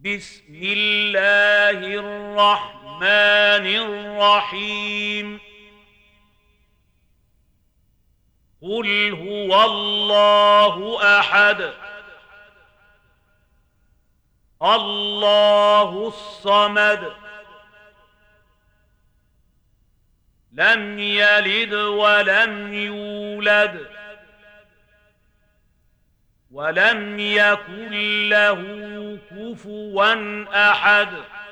بسم الله الرحمن الرحيم قل هو الله أحد الله الصمد لم يلد ولم يولد ولم يكن له كفوا أحد